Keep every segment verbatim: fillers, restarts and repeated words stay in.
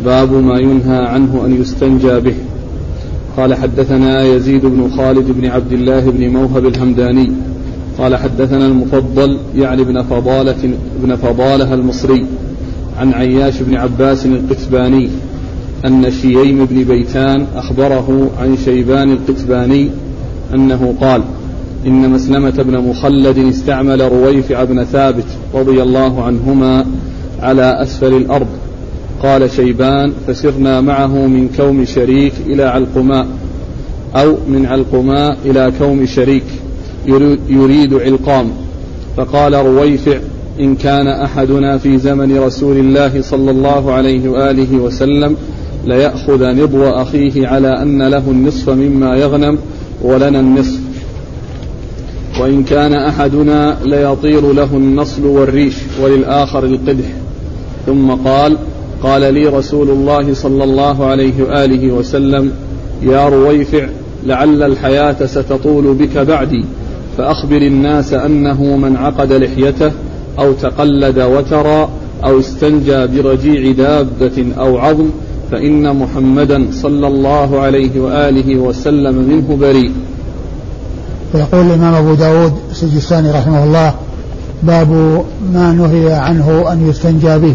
باب ما ينهى عنه أن يستنجى به. قال حدثنا يزيد بن خالد بن عبد الله بن موهب الهمداني قال حدثنا المفضل يعني بن فضالة, بن فضالة المصري عن عياش بن عباس القتباني أن شييم بن بيتان أخبره عن شيبان القتباني أنه قال إن مسلمة بن مخلد استعمل رويفع بن ثابت رضي الله عنهما على أسفل الأرض. قال شيبان فسرنا معه من كوم شريك إلى علقماء أو من علقماء إلى كوم شريك يريد علقام. فقال رويفع إن كان أحدنا في زمن رسول الله صلى الله عليه وآله وسلم ليأخذ نضو أخيه على أن له النصف مما يغنم ولنا النصف، وإن كان أحدنا ليطير له النصل والريش وللآخر القدح. ثم قال قال لي رسول الله صلى الله عليه وآله وسلم يا رويفع لعل الحياة ستطول بك بعدي، فأخبر الناس أنه من عقد لحيته أو تقلد وترى أو استنجى برجيع دابة أو عظم فإن محمدا صلى الله عليه وآله وسلم منه بريء. ويقول الإمام أبو داود السجستاني رحمه الله باب ما نهي عنه أن يستنجى به.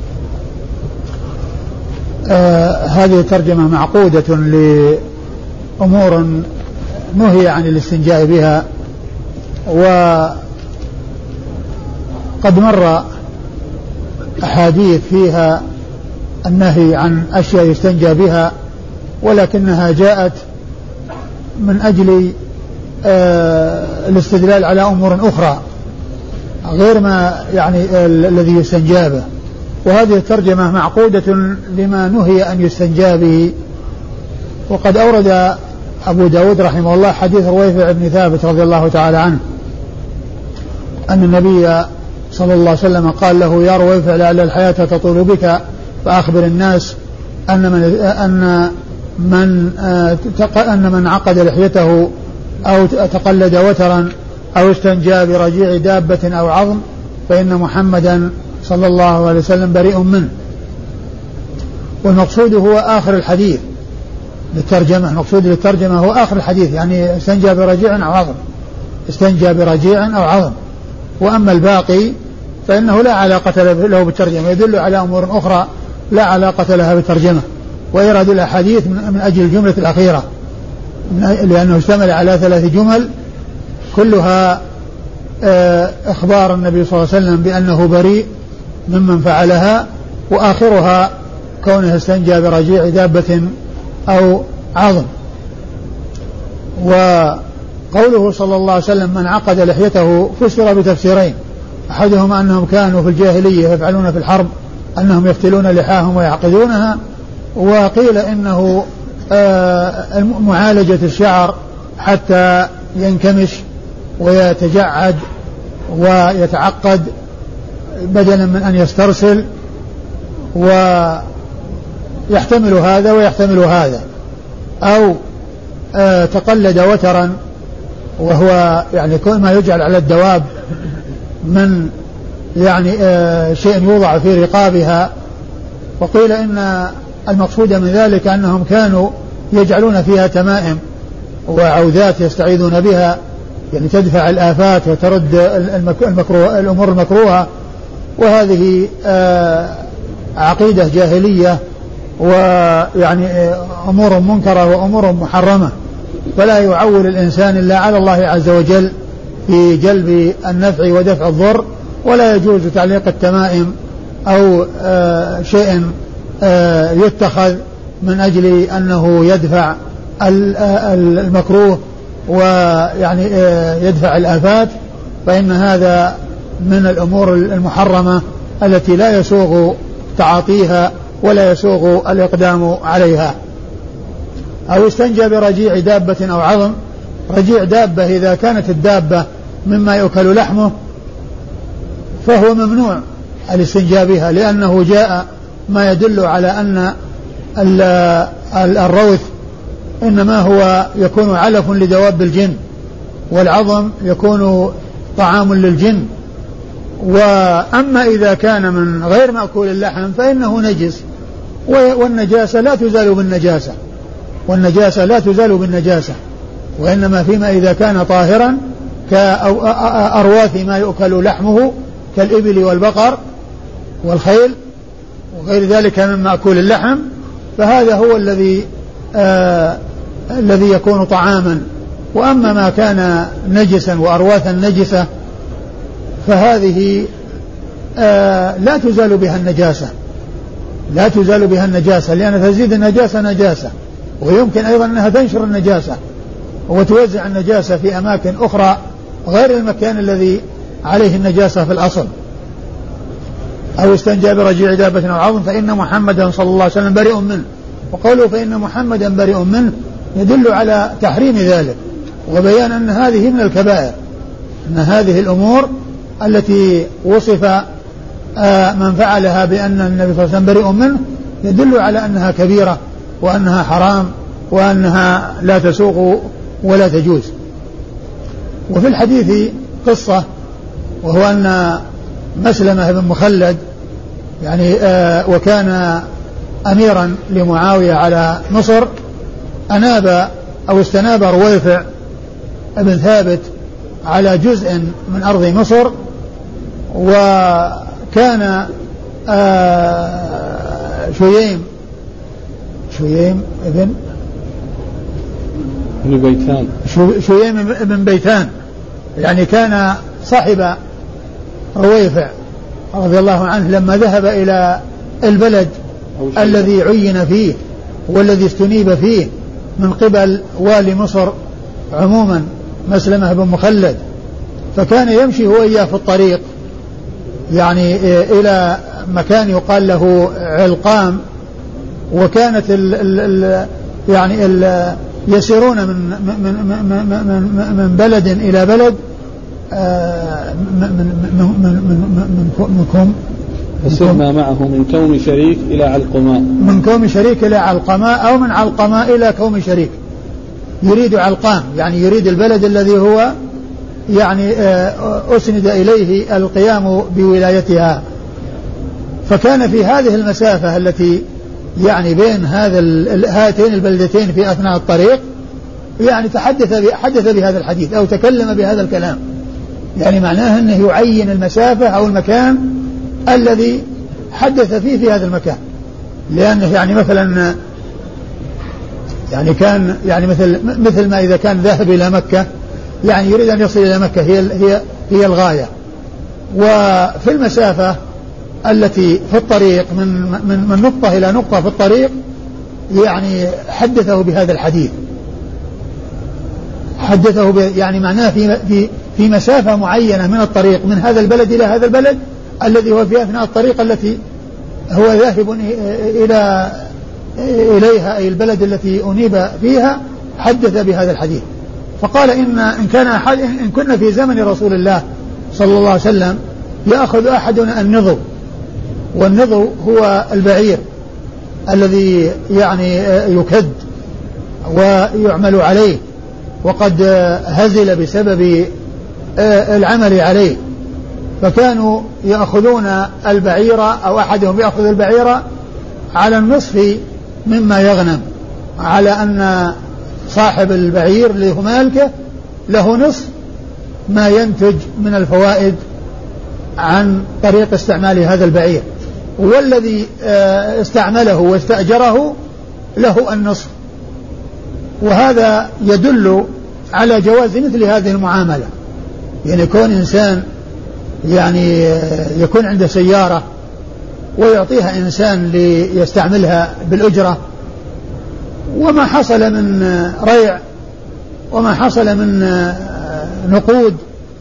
آه هذه ترجمة معقودة لأمور نهي عن الاستنجاء بها، وقد مر أحاديث فيها النهي عن أشياء يستنجى بها، ولكنها جاءت من أجل آه الاستدلال على أمور أخرى غير ما يعني الذي يستنجى به. وهذه الترجمة معقودة لما نهي أن يستنجى به. وقد أورد أبو داود رحمه الله حديث رويفع بن ثابت رضي الله تعالى عنه أن النبي صلى الله عليه وسلم قال له يا رويفع لعل الحياة تطول بك فأخبر الناس أن من أن من أن من عقد لحيته أو تقلد وترا أو استنجى برجيع دابة أو عظم فإن محمدا صلى الله عليه وسلم بريء منه. والمقصود هو آخر الحديث للترجمة، المقصود للترجمة هو آخر الحديث، يعني استنجى برجيع أو عظم، استنجى برجيع أو عظم. وأما الباقي فإنه لا علاقة له بالترجمة، يدل على أمور أخرى لا علاقة لها بالترجمة. ويرد الأحاديث من أجل الجملة الأخيرة لأنه اشتمل على ثلاث جمل كلها إخبار النبي صلى الله عليه وسلم بأنه بريء ممن فعلها، وآخرها كونه استنجى برجيع دابة أو عظم. وقوله صلى الله عليه وسلم من عقد لحيته فسر بتفسيرين، أحدهما أنهم كانوا في الجاهلية يفعلون في الحرب أنهم يفتلون لحاهم ويعقدونها، وقيل إنه معالجة الشعر حتى ينكمش ويتجعد ويتعقد بدلا من أن يسترسل، ويحتمل هذا ويحتمل هذا. أو آه تقلد وترا وهو يعني كل ما يجعل على الدواب من يعني آه شيء يوضع في رقابها. وقيل إن المقصود من ذلك أنهم كانوا يجعلون فيها تمائم وعوذات يستعيذون بها، يعني تدفع الآفات وترد المكروه الأمور المكروهة. وهذه آه عقيدة جاهلية ويعني أمور منكرة وأمور محرمة، فلا يعول الإنسان إلا على الله عز وجل في جلب النفع ودفع الضر. ولا يجوز تعليق التمائم أو آه شيء آه يتخذ من أجل أنه يدفع المكروه ويعني آه يدفع الآفات، فإن هذا من الأمور المحرمة التي لا يسوغ تعاطيها ولا يسوغ الإقدام عليها. أو استنجى برجيع دابة أو عظم. رجيع دابة إذا كانت الدابة مما يؤكل لحمه فهو ممنوع الاستنجاء بها، لأنه جاء ما يدل على أن الروث إنما هو يكون علف لدواب الجن، والعظم يكون طعام للجن. وأما إذا كان من غير مأكول اللحم فإنه نجس والنجاسة لا تزال بالنجاسة، والنجاسة لا تزال بالنجاسة، وإنما فيما إذا كان طاهرا كأرواث ما يؤكل لحمه كالإبل والبقر والخيل وغير ذلك من مأكول اللحم، فهذا هو الذي آه الذي يكون طعاما. وأما ما كان نجسا وأرواثا نجسة فهذه آه لا تزال بها النجاسة، لا تزال بها النجاسة، لأن تزيد النجاسة نجاسة، ويمكن أيضا أنها تنشر النجاسة وتوزع النجاسة في أماكن أخرى غير المكان الذي عليه النجاسة في الأصل. أو استنجى برجيع دابة أو عظم فإن محمدا صلى الله عليه وسلم بريء منه، وقوله فإن محمدا بريء منه يدل على تحريم ذلك وبيان أن هذه من الكبائر، أن هذه الأمور التي وصف من فعلها بأن النبي صلى الله عليه وسلم بريء منه يدل على أنها كبيرة وأنها حرام وأنها لا تسوق ولا تجوز. وفي الحديث قصة، وهو أن مسلمة بن مخلد يعني آه وكان أميرا لمعاوية على مصر، أناب أو استناب رويفع بن ثابت على جزء من أرض مصر، وكان آه شييم شييم ابن ابن بيتان شييم ابن بيتان يعني كان صاحب رويفع رضي الله عنه لما ذهب إلى البلد الذي عين فيه والذي استنيب فيه من قبل والي مصر عموما مسلمة بن مخلد، فكان يمشي هو إياه في الطريق يعني إلى مكان يقال له علقام، وكانت ال ال ال يعني ال يسيرون من من من من من بلد إلى بلد من من من من من كوم فسرنا معه من كوم شريك إلى علقماء، من كوم شريك إلى علقماء أو من علقماء إلى كوم شريك، يريد علقام يعني يريد البلد الذي هو يعني أسند إليه القيام بولايتها. فكان في هذه المسافة التي يعني بين هذا هاتين البلدتين في أثناء الطريق يعني تحدث حدث بهذا الحديث أو تكلم بهذا الكلام، يعني معناه أنه يعين المسافة أو المكان الذي حدث فيه في هذا المكان، لأنه يعني مثلا يعني كان يعني مثل مثل ما إذا كان ذاهب إلى مكة يعني يريد أن يصل إلى مكة هي هي هي الغاية، وفي المسافة التي في الطريق من من من نقطة إلى نقطة في الطريق يعني حدثه بهذا الحديث، حدثه يعني معناه في في في مسافة معينة من الطريق من هذا البلد إلى هذا البلد الذي هو في أثناء الطريق التي هو ذاهب إلى إليها أي البلد التي أنيب فيها، حدث بهذا الحديث. فقال إن إن كان أحد إن كنا في زمن رسول الله صلى الله عليه وسلم يأخذ أحدنا النضو، والنضو هو البعير الذي يعني يكد ويعمل عليه وقد هزل بسبب العمل عليه، فكانوا يأخذون البعير أو أحدهم يأخذ البعير على النصف مما يغنم، على أن صاحب البعير اللي هو مالكه له نصف ما ينتج من الفوائد عن طريق استعمال هذا البعير، والذي استعمله واستأجره له النصف. وهذا يدل على جواز مثل هذه المعاملة، يعني يكون إنسان يعني يكون عنده سيارة ويعطيها إنسان ليستعملها بالأجرة، وما حصل من ريع وما حصل من نقود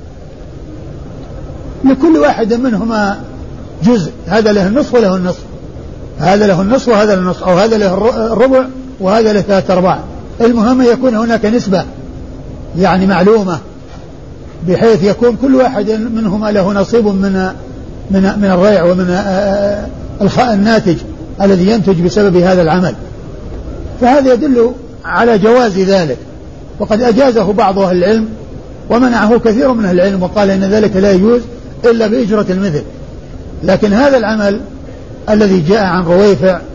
لكل واحد منهما جزء، هذا له النصف وله النصف، هذا له النصف وهذا له النصف، أو هذا له الربع وهذا له ثلاثة أرباع. المهم يكون هناك نسبة يعني معلومة بحيث يكون كل واحد منهما له نصيب من من من الريع ومن الناتج الذي ينتج بسبب هذا العمل. فهذا يدل على جواز ذلك، وقد أجازه بعض أهل العلم ومنعه كثير من أهل العلم، وقال إن ذلك لا يجوز إلا بإجرة المثل. لكن هذا العمل الذي جاء عن رويفع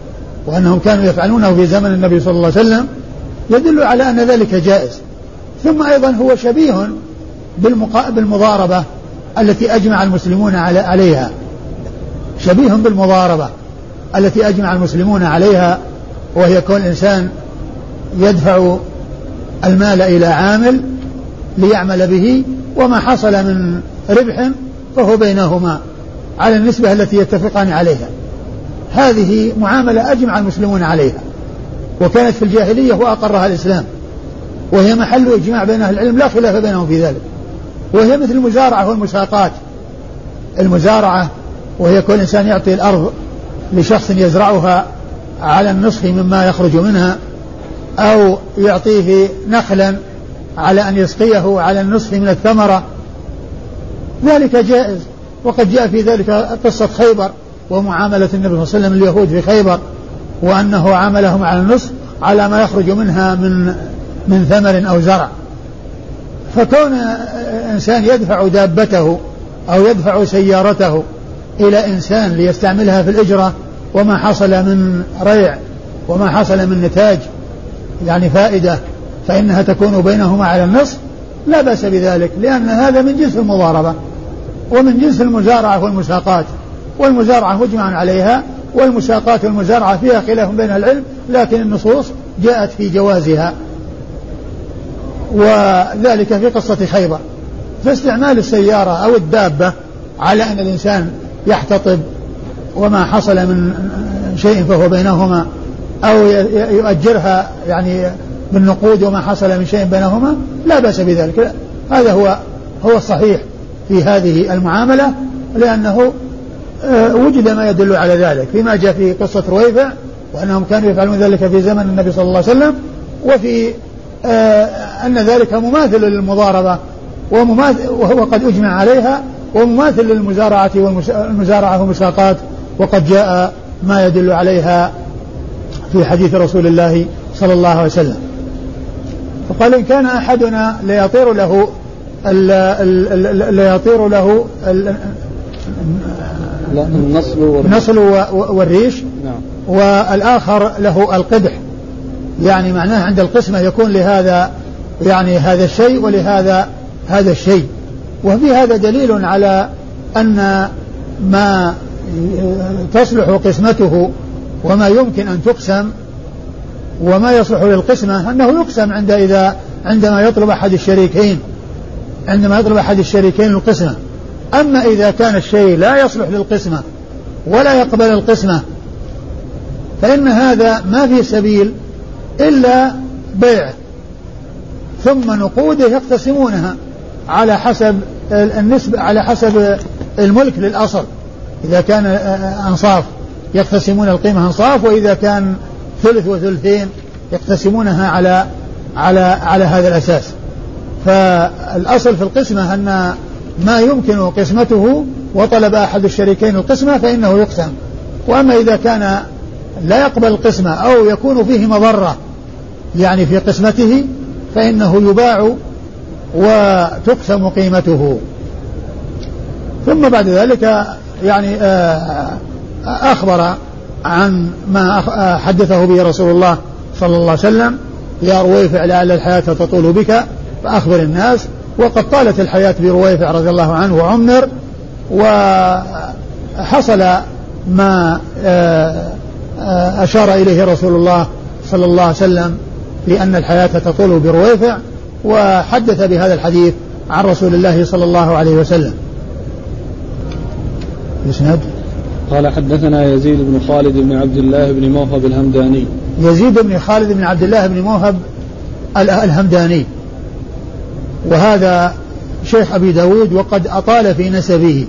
وأنهم كانوا يفعلونه في زمن النبي صلى الله عليه وسلم يدل على أن ذلك جائز. ثم أيضا هو شبيه بالمضاربة التي أجمع المسلمون عليها، شبيه بالمضاربة التي أجمع المسلمون عليها، وهي كون الإنسان يدفع المال إلى عامل ليعمل به، وما حصل من ربح فهو بينهما على النسبة التي يتفقان عليها. هذه معاملة أجمع المسلمون عليها، وكانت في الجاهلية وأقرها الإسلام، وهي محل إجماع بين أهل العلم لا خلاف بينهم في ذلك. وهي مثل المزارعة والمساقات. المزارعة وهي كل إنسان يعطي الأرض لشخص يزرعها على النصف مما يخرج منها، أو يعطيه نخلا على أن يسقيه على النصف من الثمرة، ذلك جائز. وقد جاء في ذلك قصة خيبر ومعاملة النبي صلى الله عليه وسلم اليهود في خيبر، وأنه عاملهم على النصف على ما يخرج منها من من ثمر أو زرع. فكون إنسان يدفع دابته أو يدفع سيارته إلى إنسان ليستعملها في الإجرة، وما حصل من ريع وما حصل من نتاج يعني فائدة فإنها تكون بينهما على النصف، لا بأس بذلك، لأن هذا من جنس المضاربة ومن جنس المزارعة والمساقات. والمزارعة مجمع عليها، والمساقات والمزارعة فيها خلاف بين العلم، لكن النصوص جاءت في جوازها، وذلك في قصة خيبر. فاستعمال السيارة أو الدابة على أن الإنسان يحتطب وما حصل من شيء فهو بينهما، أو يؤجرها يعني بالنقود وما حصل من شيء بينهما، لا بأس بذلك. هذا هو هو الصحيح في هذه المعاملة، لأنه وجد ما يدل على ذلك فيما جاء في قصة رويفع، وأنهم كانوا يفعلون ذلك في زمن النبي صلى الله عليه وسلم، وفي أن ذلك مماثل للمضاربة وهو قد أجمع عليها، ومماثل للمزارعة والمزارعة والمساقات، وقد جاء ما يدل عليها في حديث رسول الله صلى الله عليه وسلم. فقال: إن كان أحدنا ليطير له ليطير له النصل والريش، والآخر له القدح، يعني معناه عند القسمة يكون لهذا يعني هذا الشيء ولهذا هذا الشيء. وفي هذا دليل على أن ما تصلح قسمته وما يمكن أن تقسم وما يصلح للقسمة أنه يقسم عند إذا عندما يطلب أحد الشريكين عندما يطلب أحد الشريكين القسمة. أما إذا كان الشيء لا يصلح للقسمة ولا يقبل القسمة، فإن هذا ما في سبيل إلا بيع ثم نقوده يقتسمونها على حسب النسبة، على حسب الملك للأصل. إذا كان أنصاف يقتسمون القيمة أنصاف، وإذا كان ثلث وثلثين يقتسمونها على على على هذا الأساس. فالأصل في القسمة أن ما يمكن قسمته وطلب أحد الشريكين القسمة فإنه يقسم. وأما إذا كان لا يقبل القسمة أو يكون فيه مضرة يعني في قسمته فإنه يباع وتقسم قيمته. ثم بعد ذلك يعني أخبر عن ما حدثه به رسول الله صلى الله عليه وسلم: يا رويفع لعل الحياة تطول بك فأخبر الناس. وقد طالت الحياة برويفع رضي الله عنه وعمر، وحصل ما أشار إليه رسول الله صلى الله عليه وسلم لأن الحياة تطول برويفع، وحدث بهذا الحديث عن رسول الله صلى الله عليه وسلم. يسند. قال: حدثنا يزيد بن خالد بن عبد الله بن موهب الهمداني. يزيد بن خالد بن عبد الله بن موهب الهمداني، وهذا شيخ أبي داود، وقد أطال في نسبه.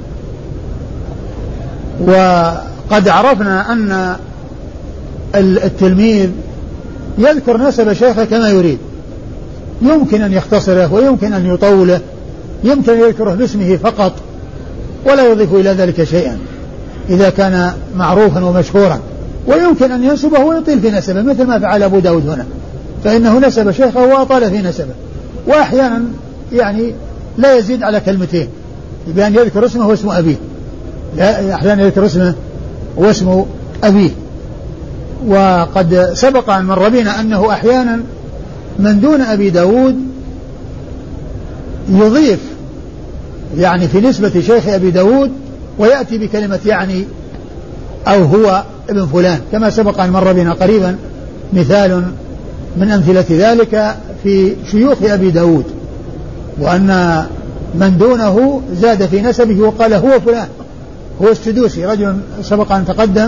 وقد عرفنا أن التلميذ يذكر نسب شيخه كما يريد، يمكن أن يختصره ويمكن أن يطوله، يمكن أن يذكره باسمه فقط ولا يضيف إلى ذلك شيئا إذا كان معروفا ومشهورا، ويمكن أن ينسبه ويطيل في نسبه مثل ما فعل أبو داود هنا، فإنه نسب شيخه وأطال في نسبه. وأحيانا يعني لا يزيد على كلمتين بأن يذكر اسمه واسم أبيه، أحيانا يذكر اسمه واسم أبيه. وقد سبق أن مر بنا أنه أحيانا من دون أبي داود يضيف يعني في نسبة شيخ أبي داود ويأتي بكلمة يعني أو هو ابن فلان، كما سبق أن مر بنا قريبا مثال من أمثلة ذلك في شيوخ أبي داود، وأن من دونه زاد في نسبه وقال هو فلان، هو السدوسي، رجل سبق أن تقدم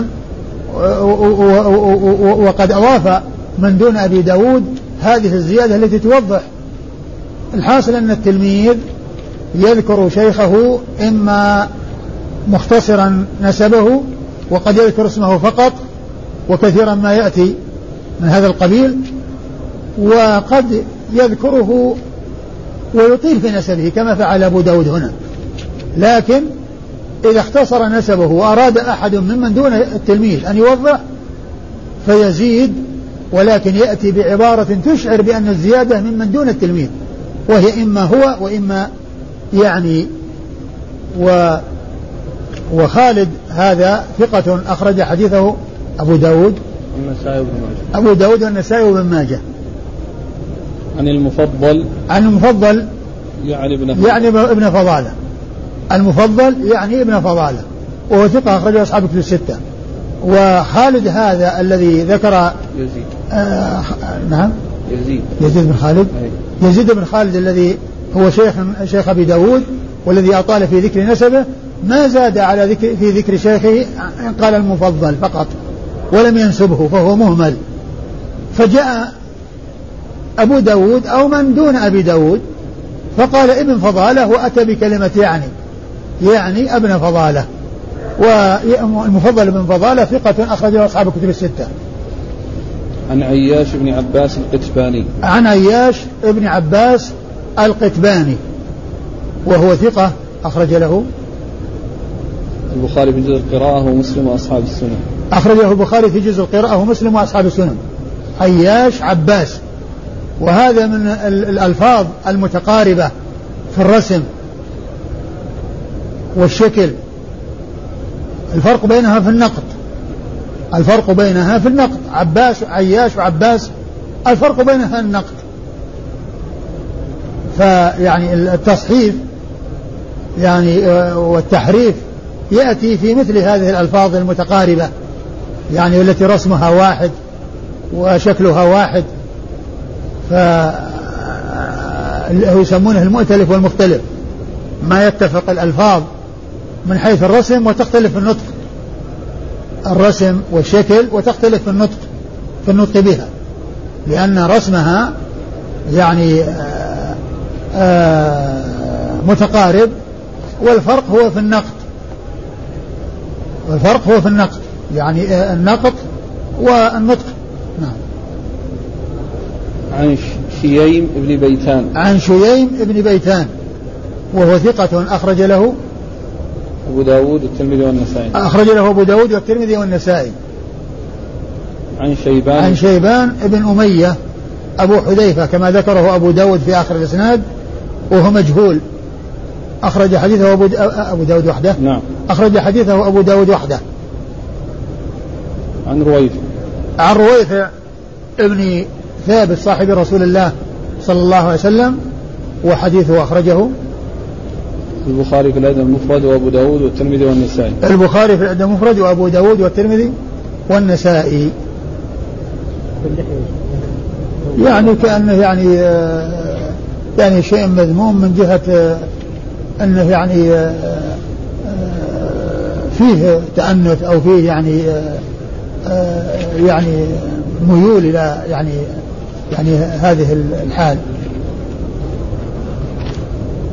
وقد أضاف من دون أبي داود هذه الزيادة التي توضح. الحاصل أن التلميذ يذكر شيخه إما مختصرا نسبه وقد يذكر اسمه فقط، وكثيرا ما يأتي من هذا القبيل، وقد يذكره ويطيل في نسبه كما فعل أبو داود هنا. لكن إذا اختصر نسبه وأراد أحد ممن دون التلميذ أن يوضح فيزيد، ولكن يأتي بعبارة تشعر بأن الزيادة ممن دون التلميذ، وهي إما هو وإما يعني. و وخالد هذا ثقة أخرج حديثه أبو داود والنسائي وابن ماجه. أبو داود والنسائي وابن ماجه. عن المفضل عن المفضل يعني ابن فضالة. يعني ابن فضالة المفضل يعني ابن فضالة، وهو ثقة أخرجه أصحاب الكتب الستة. وخالد هذا الذي ذكر يزيد آه نعم يزيد يزيد بن خالد أي. يزيد بن خالد الذي هو شيخ شيخ أبي داود والذي أطال في ذكر نسبه، ما زاد على ذكر في ذكر شيخه، قال المفضل فقط ولم ينسبه، فهو مهمل. فجاء أبو داود أو من دون أبي داود فقال ابن فضالة وأتى بكلمة يعني يعني ابن فضالة. والمفضل ابن فضالة ثقة أخرجه أصحاب الكتب الستة. عن عياش بن عباس القتباني عن عياش بن عباس القتباني وهو ثقة أخرج له البخاري في جزء القراءة ومسلم وأصحاب السنن. أخرجه البخاري في جزء القراءة ومسلم وأصحاب السنن. عياش عباس، وهذا من الألفاظ المتقاربة في الرسم والشكل. الفرق بينها في النقط الفرق بينها في النقط عباس عياش وعباس، الفرق بينها في النقط. فيعني التصحيف يعني والتحريف يأتي في مثل هذه الألفاظ المتقاربة، يعني التي رسمها واحد وشكلها واحد، فيسمونه المؤتلف والمختلف، ما يتفق الألفاظ من حيث الرسم وتختلف في النطق، الرسم والشكل، وتختلف في النطق في النطق بها، لأن رسمها يعني آآ آآ متقارب، والفرق هو في النقط والفرق هو في النقط يعني النقط والنطق. نعم. عن شييم ابن بيتان عن شييم ابن بيتان وهو ثقة أخرج له أبو داود والترمذي والنسائي. أخرج له أبو داود والترمذي والنسائي. عن شيبان عن شيبان ابن أمية أبو حذيفة كما ذكره أبو داود في آخر الإسناد، وهو مجهول، أخرج حديثه أبو, أبو داود وحده. نعم. أخرج حديثه أبو داود وحده. عن رويفع عن رويفع ابن ثابت صاحب رسول الله صلى الله عليه وسلم، وحديثه أخرجه البخاري في الأدب المفرد وأبو داود والترمذي والنسائي. البخاري في الأدب المفرد وأبو داود والترمذي والنسائي. يعني كأنه يعني يعني شيء مذموم من جهة أنه يعني فيه تأنث أو فيه يعني يعني ميول إلى يعني يعني هذه الحال.